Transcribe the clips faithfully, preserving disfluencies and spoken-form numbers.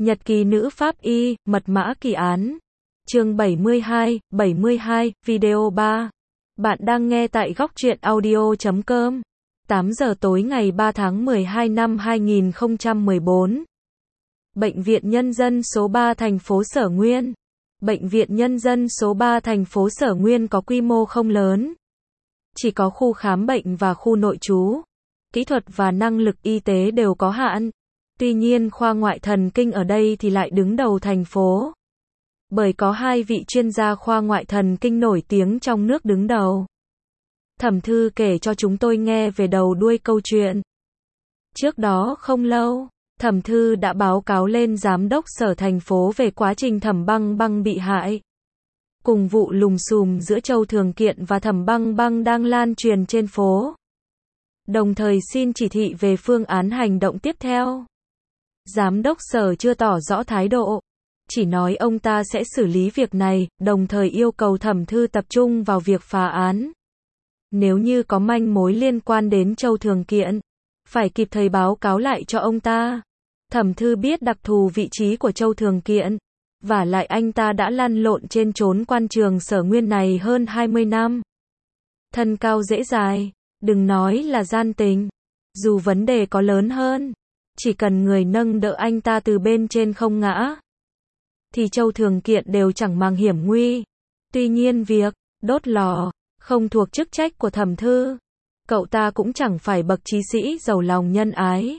Nhật ký nữ pháp y, mật mã kỳ án. Chương bảy mươi hai, bảy mươi hai, video ba. Bạn đang nghe tại góc truyện audio chấm com. tám giờ tối ngày ba tháng mười hai năm hai nghìn không trăm mười bốn. Bệnh viện Nhân dân số ba thành phố Sở Nguyên. Bệnh viện Nhân dân số ba thành phố Sở Nguyên có quy mô không lớn. Chỉ có khu khám bệnh và khu nội trú. Kỹ thuật và năng lực y tế đều có hạn. Tuy nhiên khoa ngoại thần kinh ở đây thì lại đứng đầu thành phố. Bởi có hai vị chuyên gia khoa ngoại thần kinh nổi tiếng trong nước đứng đầu. Thẩm Thư kể cho chúng tôi nghe về đầu đuôi câu chuyện. Trước đó không lâu, Thẩm Thư đã báo cáo lên giám đốc sở thành phố về quá trình Thẩm Băng Băng bị hại. Cùng vụ lùm xùm giữa Châu Thường Kiện và Thẩm Băng Băng đang lan truyền trên phố. Đồng thời xin chỉ thị về phương án hành động tiếp theo. Giám đốc sở chưa tỏ rõ thái độ, chỉ nói ông ta sẽ xử lý việc này, đồng thời yêu cầu Thẩm Thư tập trung vào việc phá án. Nếu như có manh mối liên quan đến Châu Thường Kiện, phải kịp thời báo cáo lại cho ông ta. Thẩm Thư biết đặc thù vị trí của Châu Thường Kiện, vả lại anh ta đã lăn lộn trên chốn quan trường Sở Nguyên này hơn hai mươi năm. Thân cao dễ dài, đừng nói là gian tình, dù vấn đề có lớn hơn, chỉ cần người nâng đỡ anh ta từ bên trên không ngã, thì Châu Thường Kiện đều chẳng màng hiểm nguy. Tuy nhiên việc đốt lò không thuộc chức trách của Thẩm Thư. Cậu ta cũng chẳng phải bậc trí sĩ giàu lòng nhân ái,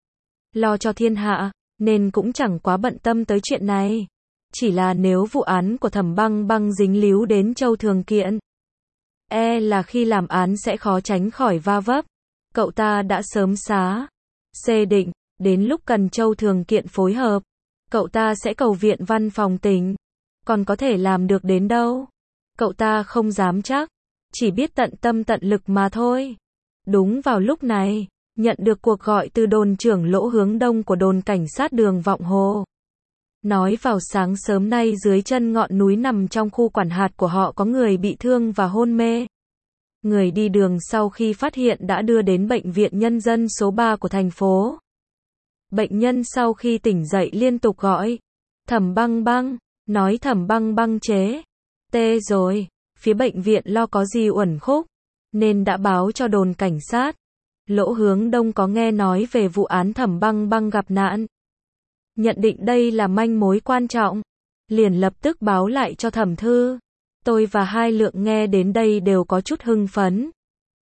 lo cho thiên hạ, nên cũng chẳng quá bận tâm tới chuyện này. Chỉ là nếu vụ án của Thẩm Băng Băng dính líu đến Châu Thường Kiện, e là khi làm án sẽ khó tránh khỏi va vấp. Cậu ta đã sớm xá xê định, đến lúc cần Châu Thường Kiện phối hợp, cậu ta sẽ cầu viện văn phòng tỉnh. Còn có thể làm được đến đâu, cậu ta không dám chắc, chỉ biết tận tâm tận lực mà thôi. Đúng vào lúc này, nhận được cuộc gọi từ đồn trưởng Lỗ hướng đông của đồn cảnh sát đường Vọng Hồ. Nói vào sáng sớm nay dưới chân ngọn núi nằm trong khu quản hạt của họ có người bị thương và hôn mê. Người đi đường sau khi phát hiện đã đưa đến bệnh viện Nhân dân số ba của thành phố. Bệnh nhân sau khi tỉnh dậy liên tục gọi Thẩm Băng Băng, nói Thẩm Băng Băng chế tê rồi. Phía bệnh viện lo có gì uẩn khúc, nên đã báo cho đồn cảnh sát. Lỗ hướng đông có nghe nói về vụ án Thẩm Băng Băng gặp nạn, nhận định đây là manh mối quan trọng, liền lập tức báo lại cho Thẩm Thư. Tôi và Hai Lượng nghe đến đây đều có chút hưng phấn,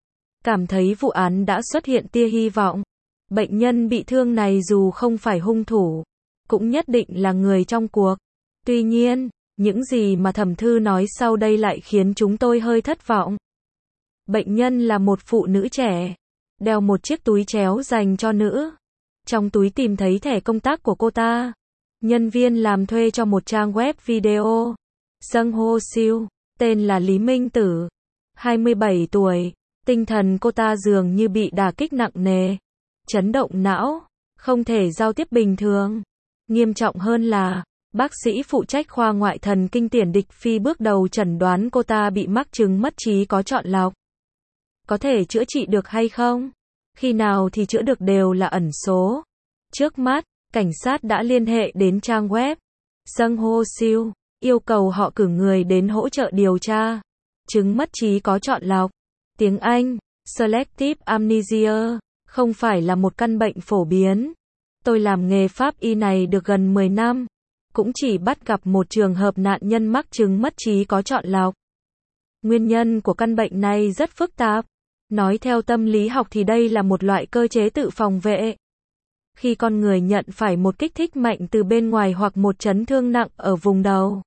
cảm thấy vụ án đã xuất hiện tia hy vọng. Bệnh nhân bị thương này dù không phải hung thủ, cũng nhất định là người trong cuộc. Tuy nhiên, những gì mà Thẩm Thư nói sau đây lại khiến chúng tôi hơi thất vọng. Bệnh nhân là một phụ nữ trẻ, đeo một chiếc túi chéo dành cho nữ. Trong túi tìm thấy thẻ công tác của cô ta. Nhân viên làm thuê cho một trang web video. Sung Ho Siêu, tên là Lý Minh Tử, hai mươi bảy tuổi. Tinh thần cô ta dường như bị đả kích nặng nề, chấn động não, không thể giao tiếp bình thường. Nghiêm trọng hơn là, bác sĩ phụ trách khoa ngoại thần kinh Tiền Địch Phi bước đầu chẩn đoán cô ta bị mắc chứng mất trí có chọn lọc. Có thể chữa trị được hay không? Khi nào thì chữa được đều là ẩn số. Trước mắt, cảnh sát đã liên hệ đến trang web Sung Ho Siêu, yêu cầu họ cử người đến hỗ trợ điều tra chứng mất trí có chọn lọc. Tiếng Anh, Selective Amnesia, không phải là một căn bệnh phổ biến. Tôi làm nghề pháp y này được gần mười năm, cũng chỉ bắt gặp một trường hợp nạn nhân mắc chứng mất trí có chọn lọc. Nguyên nhân của căn bệnh này rất phức tạp. Nói theo tâm lý học thì đây là một loại cơ chế tự phòng vệ. Khi con người nhận phải một kích thích mạnh từ bên ngoài hoặc một chấn thương nặng ở vùng đầu,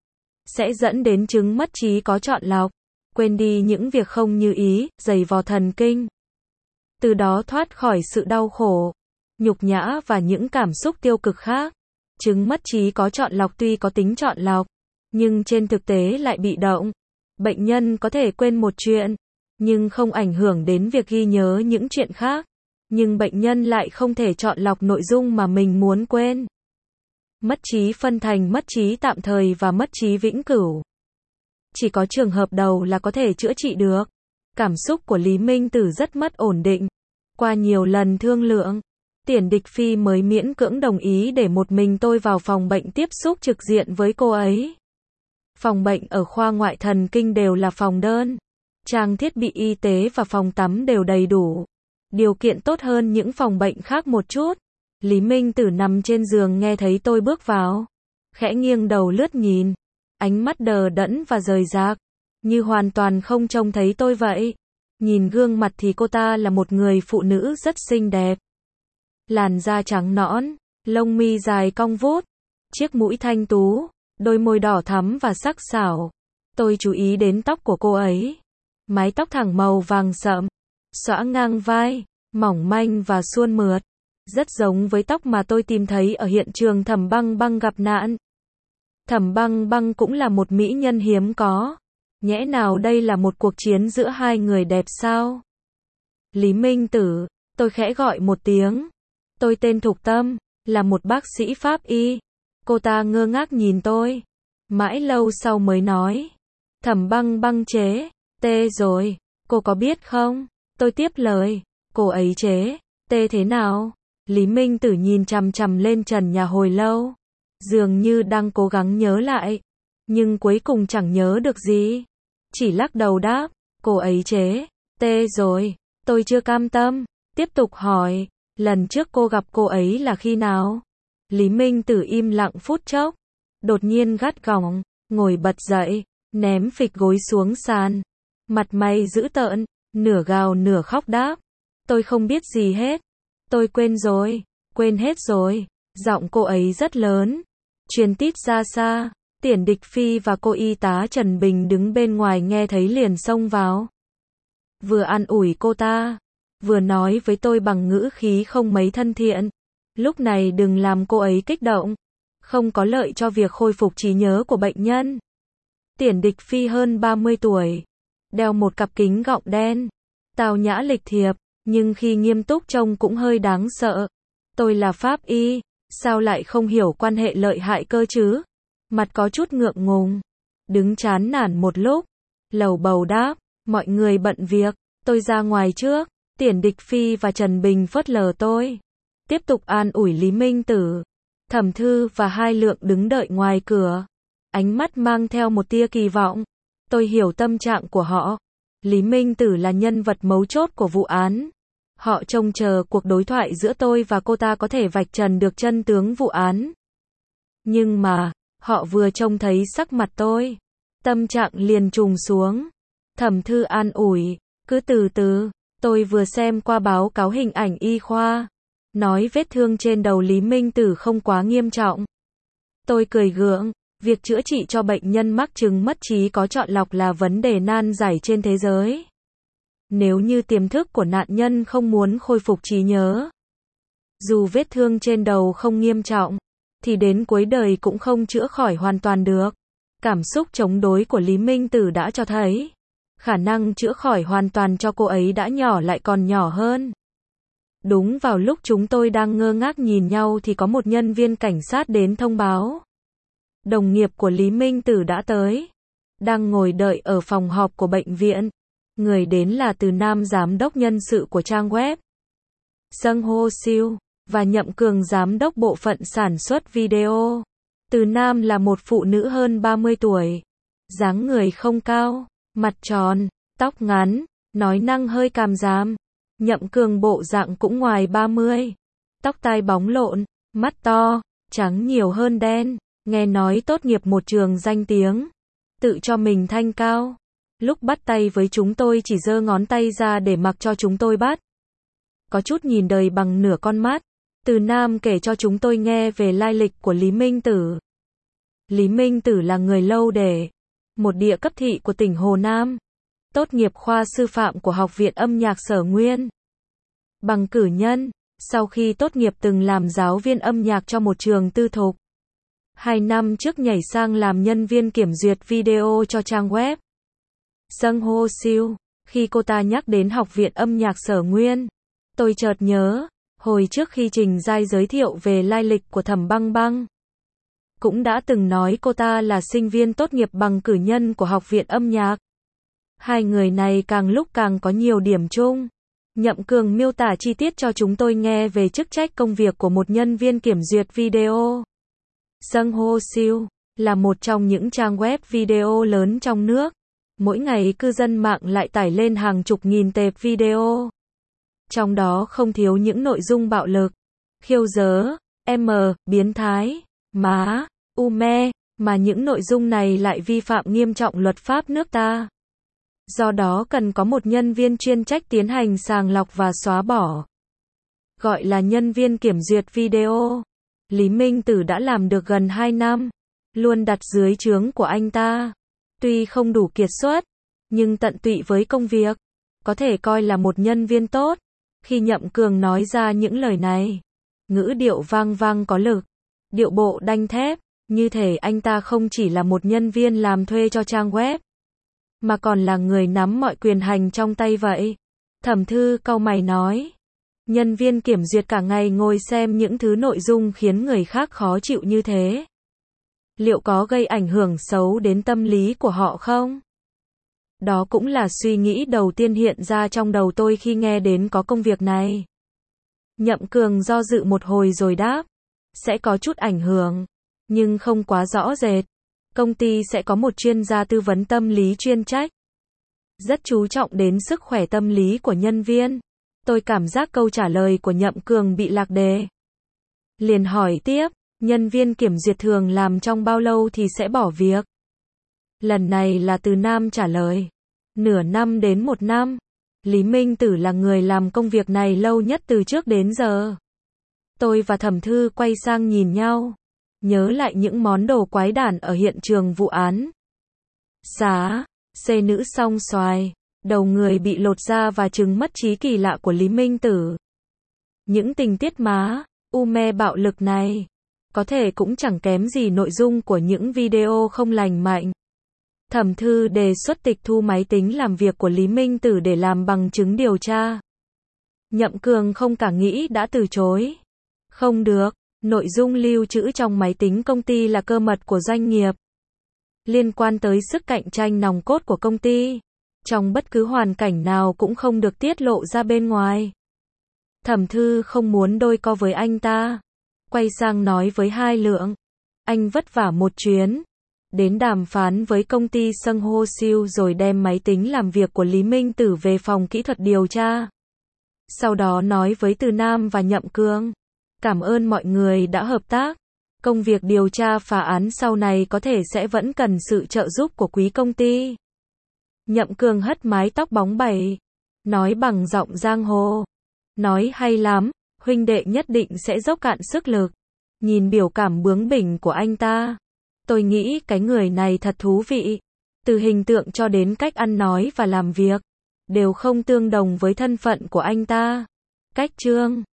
sẽ dẫn đến chứng mất trí có chọn lọc, quên đi những việc không như ý, dày vò thần kinh. Từ đó thoát khỏi sự đau khổ, nhục nhã và những cảm xúc tiêu cực khác. Chứng mất trí có chọn lọc tuy có tính chọn lọc, nhưng trên thực tế lại bị động. Bệnh nhân có thể quên một chuyện, nhưng không ảnh hưởng đến việc ghi nhớ những chuyện khác. Nhưng bệnh nhân lại không thể chọn lọc nội dung mà mình muốn quên. Mất trí phân thành mất trí tạm thời và mất trí vĩnh cửu. Chỉ có trường hợp đầu là có thể chữa trị được. Cảm xúc của Lý Minh Tử rất mất ổn định. Qua nhiều lần thương lượng, Tiễn Địch Phi mới miễn cưỡng đồng ý để một mình tôi vào phòng bệnh tiếp xúc trực diện với cô ấy. Phòng bệnh ở khoa ngoại thần kinh đều là phòng đơn. Trang thiết bị y tế và phòng tắm đều đầy đủ. Điều kiện tốt hơn những phòng bệnh khác một chút. Lý Minh Tử nằm trên giường nghe thấy tôi bước vào. Khẽ nghiêng đầu lướt nhìn. Ánh mắt đờ đẫn và rời rạc. Như hoàn toàn không trông thấy tôi vậy. Nhìn gương mặt thì cô ta là một người phụ nữ rất xinh đẹp. Làn da trắng nõn, lông mi dài cong vút, chiếc mũi thanh tú, đôi môi đỏ thắm và sắc sảo. Tôi chú ý đến tóc của cô ấy. Mái tóc thẳng màu vàng sậm, xõa ngang vai, mỏng manh và suôn mượt. Rất giống với tóc mà tôi tìm thấy ở hiện trường Thẩm Băng Băng gặp nạn. Thẩm Băng Băng cũng là một mỹ nhân hiếm có. Nhẽ nào đây là một cuộc chiến giữa hai người đẹp sao? Lý Minh Tử, tôi khẽ gọi một tiếng. Tôi tên Thục Tâm, là một bác sĩ pháp y. Cô ta ngơ ngác nhìn tôi. Mãi lâu sau mới nói. Thẩm Băng Băng chế, tê rồi, cô có biết không? Tôi tiếp lời. Cô ấy chế, tê thế nào? Lý Minh Tử nhìn chằm chằm lên trần nhà hồi lâu. Dường như đang cố gắng nhớ lại. Nhưng cuối cùng chẳng nhớ được gì. Chỉ lắc đầu đáp, cô ấy chế, tê rồi. Tôi chưa cam tâm. Tiếp tục hỏi, lần trước cô gặp cô ấy là khi nào? Lý Minh Tử im lặng phút chốc. Đột nhiên gắt gỏng, ngồi bật dậy, ném phịch gối xuống sàn. Mặt mày dữ tợn, nửa gào nửa khóc đáp. Tôi không biết gì hết. Tôi quên rồi, quên hết rồi. Giọng cô ấy rất lớn. Truyền tít ra xa. Tiễn Địch Phi và cô y tá Trần Bình đứng bên ngoài nghe thấy liền xông vào. Vừa an ủi cô ta, vừa nói với tôi bằng ngữ khí không mấy thân thiện. Lúc này đừng làm cô ấy kích động. Không có lợi cho việc khôi phục trí nhớ của bệnh nhân. Tiễn Địch Phi hơn ba mươi tuổi. Đeo một cặp kính gọng đen. Tao nhã lịch thiệp, nhưng khi nghiêm túc trông cũng hơi đáng sợ. Tôi là pháp y, sao lại không hiểu quan hệ lợi hại cơ chứ? Mặt có chút ngượng ngùng. Đứng chán nản một lúc. Lầu bầu đáp, mọi người bận việc, tôi ra ngoài trước. Tiễn Địch Phi và Trần Bình phớt lờ tôi. Tiếp tục an ủi Lý Minh Tử. Thẩm Thư và Hai Lượng đứng đợi ngoài cửa. Ánh mắt mang theo một tia kỳ vọng. Tôi hiểu tâm trạng của họ. Lý Minh Tử là nhân vật mấu chốt của vụ án. Họ trông chờ cuộc đối thoại giữa tôi và cô ta có thể vạch trần được chân tướng vụ án. Nhưng mà, họ vừa trông thấy sắc mặt tôi. Tâm trạng liền trùng xuống. Thẩm Thư an ủi, cứ từ từ, tôi vừa xem qua báo cáo hình ảnh y khoa. Nói vết thương trên đầu Lý Minh Tử không quá nghiêm trọng. Tôi cười gượng, việc chữa trị cho bệnh nhân mắc chứng mất trí có chọn lọc là vấn đề nan giải trên thế giới. Nếu như tiềm thức của nạn nhân không muốn khôi phục trí nhớ, dù vết thương trên đầu không nghiêm trọng, thì đến cuối đời cũng không chữa khỏi hoàn toàn được. Cảm xúc chống đối của Lý Minh Tử đã cho thấy, khả năng chữa khỏi hoàn toàn cho cô ấy đã nhỏ lại còn nhỏ hơn. Đúng vào lúc chúng tôi đang ngơ ngác nhìn nhau thì có một nhân viên cảnh sát đến thông báo. Đồng nghiệp của Lý Minh Tử đã tới. Đang ngồi đợi ở phòng họp của bệnh viện. Người đến là Từ Nam giám đốc nhân sự của trang web Sung Ho Siêu và Nhậm Cường giám đốc bộ phận sản xuất video. Từ Nam là một phụ nữ hơn ba mươi tuổi. Dáng người không cao, mặt tròn, tóc ngắn, nói năng hơi càm ràm. Nhậm Cường bộ dạng cũng ngoài ba mươi. Tóc tai bóng lộn, mắt to, trắng nhiều hơn đen. Nghe nói tốt nghiệp một trường danh tiếng. Tự cho mình thanh cao. Lúc bắt tay với chúng tôi chỉ giơ ngón tay ra để mặc cho chúng tôi bắt. Có chút nhìn đời bằng nửa con mắt. Từ Nam kể cho chúng tôi nghe về lai lịch của Lý Minh Tử. Lý Minh Tử là người Lâu Để, một địa cấp thị của tỉnh Hồ Nam. Tốt nghiệp khoa sư phạm của Học viện Âm nhạc Sở Nguyên. Bằng cử nhân, sau khi tốt nghiệp từng làm giáo viên âm nhạc cho một trường tư thục. Hai năm trước nhảy sang làm nhân viên kiểm duyệt video cho trang web Sung Ho Siêu. Khi cô ta nhắc đến Học viện Âm nhạc Sở Nguyên, tôi chợt nhớ, hồi trước khi Trình Giai giới thiệu về lai lịch của Thẩm Băng Băng, cũng đã từng nói cô ta là sinh viên tốt nghiệp bằng cử nhân của Học viện Âm nhạc. Hai người này càng lúc càng có nhiều điểm chung. Nhậm Cường miêu tả chi tiết cho chúng tôi nghe về chức trách công việc của một nhân viên kiểm duyệt video. Sung Ho Siêu là một trong những trang web video lớn trong nước. Mỗi ngày cư dân mạng lại tải lên hàng chục nghìn tệp video. Trong đó không thiếu những nội dung bạo lực, khiêu dớ, M, biến thái, má, u me, mà những nội dung này lại vi phạm nghiêm trọng luật pháp nước ta. Do đó cần có một nhân viên chuyên trách tiến hành sàng lọc và xóa bỏ. Gọi là nhân viên kiểm duyệt video. Lý Minh Tử đã làm được gần hai năm, luôn đặt dưới trướng của anh ta. Tuy không đủ kiệt xuất, nhưng tận tụy với công việc, có thể coi là một nhân viên tốt. Khi Nhậm Cường nói ra những lời này, ngữ điệu vang vang có lực, điệu bộ đanh thép, như thể anh ta không chỉ là một nhân viên làm thuê cho trang web, mà còn là người nắm mọi quyền hành trong tay vậy. Thẩm Thư cau mày nói, nhân viên kiểm duyệt cả ngày ngồi xem những thứ nội dung khiến người khác khó chịu như thế. Liệu có gây ảnh hưởng xấu đến tâm lý của họ không? Đó cũng là suy nghĩ đầu tiên hiện ra trong đầu tôi khi nghe đến có công việc này. Nhậm Cường do dự một hồi rồi đáp, sẽ có chút ảnh hưởng, nhưng không quá rõ rệt. Công ty sẽ có một chuyên gia tư vấn tâm lý chuyên trách, rất chú trọng đến sức khỏe tâm lý của nhân viên. Tôi cảm giác câu trả lời của Nhậm Cường bị lạc đề. Liền hỏi tiếp, nhân viên kiểm duyệt thường làm trong bao lâu thì sẽ bỏ việc? Lần này là Từ Nam trả lời, nửa năm đến một năm. Lý Minh Tử là người làm công việc này lâu nhất từ trước đến giờ. Tôi và Thẩm Thư quay sang nhìn nhau, nhớ lại những món đồ quái đản ở hiện trường vụ án. Xá, xê nữ song xoài, đầu người bị lột ra và trừng mất trí kỳ lạ của Lý Minh Tử. Những tình tiết má, u me bạo lực này, có thể cũng chẳng kém gì nội dung của những video không lành mạnh. Thẩm Thư đề xuất tịch thu máy tính làm việc của Lý Minh Tử để làm bằng chứng điều tra. Nhậm Cường không cả nghĩ đã từ chối. Không được, nội dung lưu trữ trong máy tính công ty là cơ mật của doanh nghiệp, liên quan tới sức cạnh tranh nòng cốt của công ty. Trong bất cứ hoàn cảnh nào cũng không được tiết lộ ra bên ngoài. Thẩm Thư không muốn đôi co với anh ta. Quay sang nói với Hai Lượng, anh vất vả một chuyến, đến đàm phán với công ty Sung Ho Siêu rồi đem máy tính làm việc của Lý Minh Tử về phòng kỹ thuật điều tra. Sau đó nói với Từ Nam và Nhậm Cường, cảm ơn mọi người đã hợp tác. Công việc điều tra phá án sau này có thể sẽ vẫn cần sự trợ giúp của quý công ty. Nhậm Cường hất mái tóc bóng bẩy, nói bằng giọng giang hồ. Nói hay lắm, huynh đệ nhất định sẽ dốc cạn sức lực. Nhìn biểu cảm bướng bỉnh của anh ta, tôi nghĩ cái người này thật thú vị. Từ hình tượng cho đến cách ăn nói và làm việc, đều không tương đồng với thân phận của anh ta. Cách chương